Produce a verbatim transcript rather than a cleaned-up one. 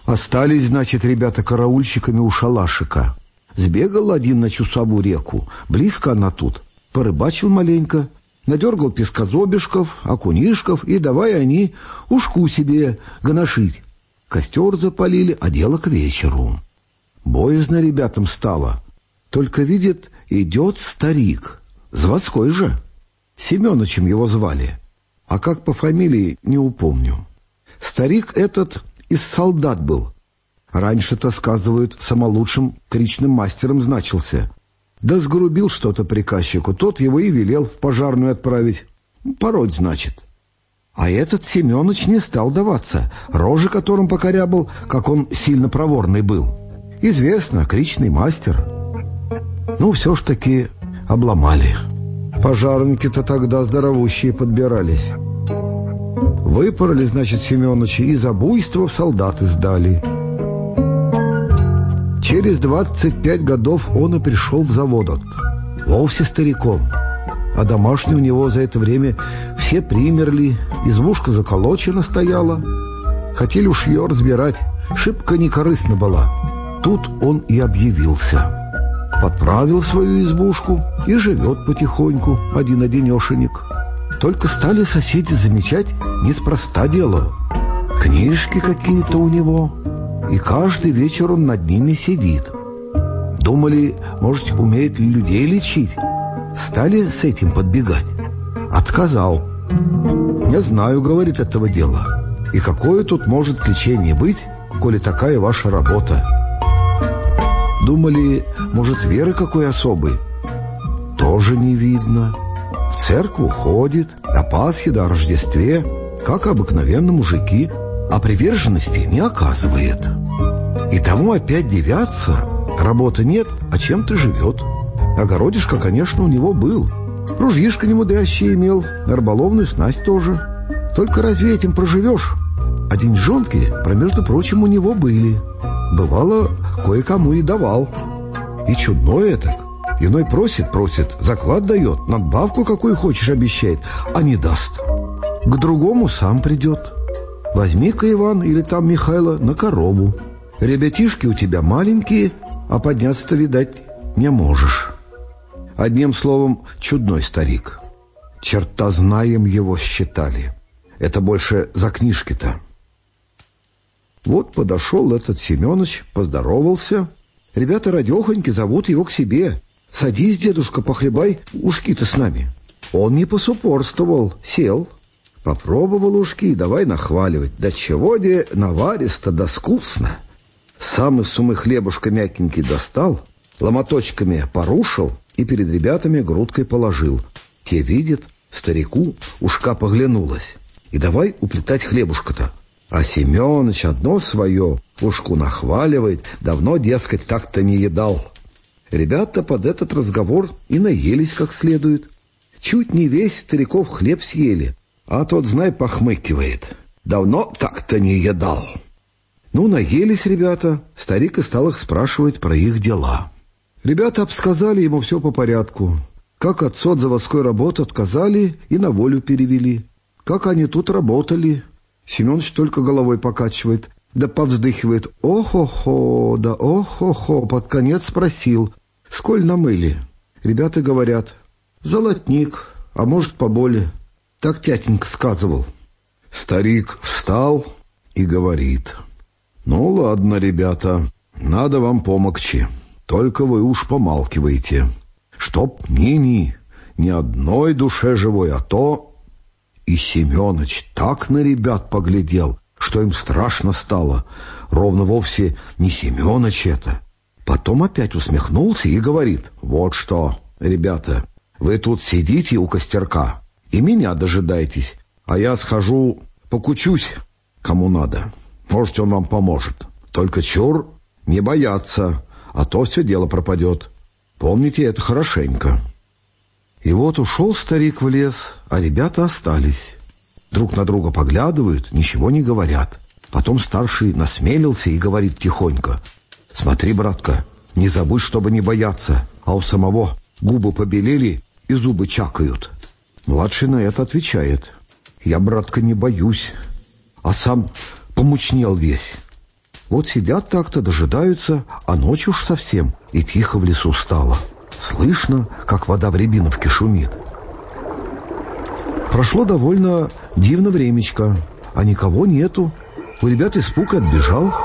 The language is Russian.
Остались, значит, ребята караульщиками у шалашика. Сбегал один на Чусову реку, близко она тут, порыбачил маленько, надергал пескозобишков, окунишков, и давай они ушку себе гоношить. Костер запалили, а дело к вечеру. Боязно ребятам стало. Только, видит, идет старик, заводской же. Семёнычем его звали, а как по фамилии не упомню. Старик этот из солдат был. Раньше-то, сказывают, самолучшим кричным мастером значился. Да сгрубил что-то приказчику, тот его и велел в пожарную отправить. Пороть, значит. А этот Семёныч не стал даваться, рожи которым покорябал, как он сильно проворный был. Известно, кричный мастер. Ну, все ж таки обломали. Пожарники-то тогда здоровущие подбирались. Выпороли, значит, Семёныча и за буйство в солдаты сдали. Через двадцать пять годов он и пришел в завод, вовсе стариком. А домашние у него за это время все примерли, избушка заколочена стояла. Хотели уж ее разбирать, шибко некорыстна была. Тут он и объявился. Подправил свою избушку и живет потихоньку, один-одинешенек. Только стали соседи замечать неспроста дело. Книжки какие-то у него, и каждый вечер он над ними сидит. Думали, может, умеет ли людей лечить. Стали с этим подбегать. Отказал. «Не знаю, — говорит, — этого дела. И какое тут может лечение быть, коли такая ваша работа?» Думали, может, веры какой особой. Тоже не видно. В церковь ходит, о Пасхе да о Рождестве, как обыкновенно мужики, а приверженности не оказывает. И тому опять девятся. Работы нет, а чем-то живет. Огородишко, конечно, у него был. Ружьишко немудящее имел, рыболовную снасть тоже. Только разве этим проживешь? А деньжонки, про между прочим, у него были. Бывало, кое-кому и давал. И чудно это. Иной просит, просит, заклад дает, надбавку какую хочешь обещает, а не даст. К другому сам придет. Возьми-ка, Иван, или там Михайло, на корову. Ребятишки у тебя маленькие, а подняться-то, видать, не можешь. Одним словом, чудной старик. Черта знаем его считали. Это больше за книжки-то. Вот подошел этот Семёныч, поздоровался. Ребята радехоньки зовут его к себе. «Садись, дедушка, похлебай ушки-то с нами». Он не посупорствовал, сел. Попробовал ушки, давай нахваливать. Да чего де наваристо да скусно. Сам из сумы хлебушка мягенький достал, ломоточками порушил и перед ребятами грудкой положил. Те видят, старику ушка поглянулась. И давай уплетать хлебушка-то. А Семёныч одно свое ушку нахваливает, давно, дескать, так-то не едал. Ребята под этот разговор и наелись как следует. Чуть не весь стариков хлеб съели, а тот, знай, похмыкивает. Давно так-то не едал. Ну, наелись ребята, старик и стал их спрашивать про их дела. Ребята обсказали ему все по порядку. Как отцу от заводской работы отказали и на волю перевели. Как они тут работали. Семёныч только головой покачивает, да повздыхивает. Ох-охо, да ох-охо, под конец спросил, сколь намыли. Ребята говорят, золотник, а может поболее. Так тятенька сказывал. Старик встал и говорит, ну ладно, ребята, надо вам помогче, только вы уж помалкивайте, чтоб ни-ни, ни одной душе живой, а то... И Семёныч так на ребят поглядел, что им страшно стало. Ровно вовсе не Семёныч это. Потом опять усмехнулся и говорит, вот что, ребята, вы тут сидите у костерка и меня дожидайтесь, а я схожу покучусь, кому надо. Может, он вам поможет. Только чур не бояться, а то все дело пропадет. Помните это хорошенько. И вот ушел старик в лес, а ребята остались. Друг на друга поглядывают, ничего не говорят. Потом старший насмелился и говорит тихонько, смотри, братка, не забудь, чтобы не бояться, а у самого губы побелели и зубы чакают. Младший на это отвечает, я, братка, не боюсь, а сам помучнел весь. Вот сидят так-то, дожидаются, а ночь уж совсем, и тихо в лесу стало. Слышно, как вода в рябиновке шумит. Прошло довольно дивно времечко, а никого нету. У ребят испуг отбежал.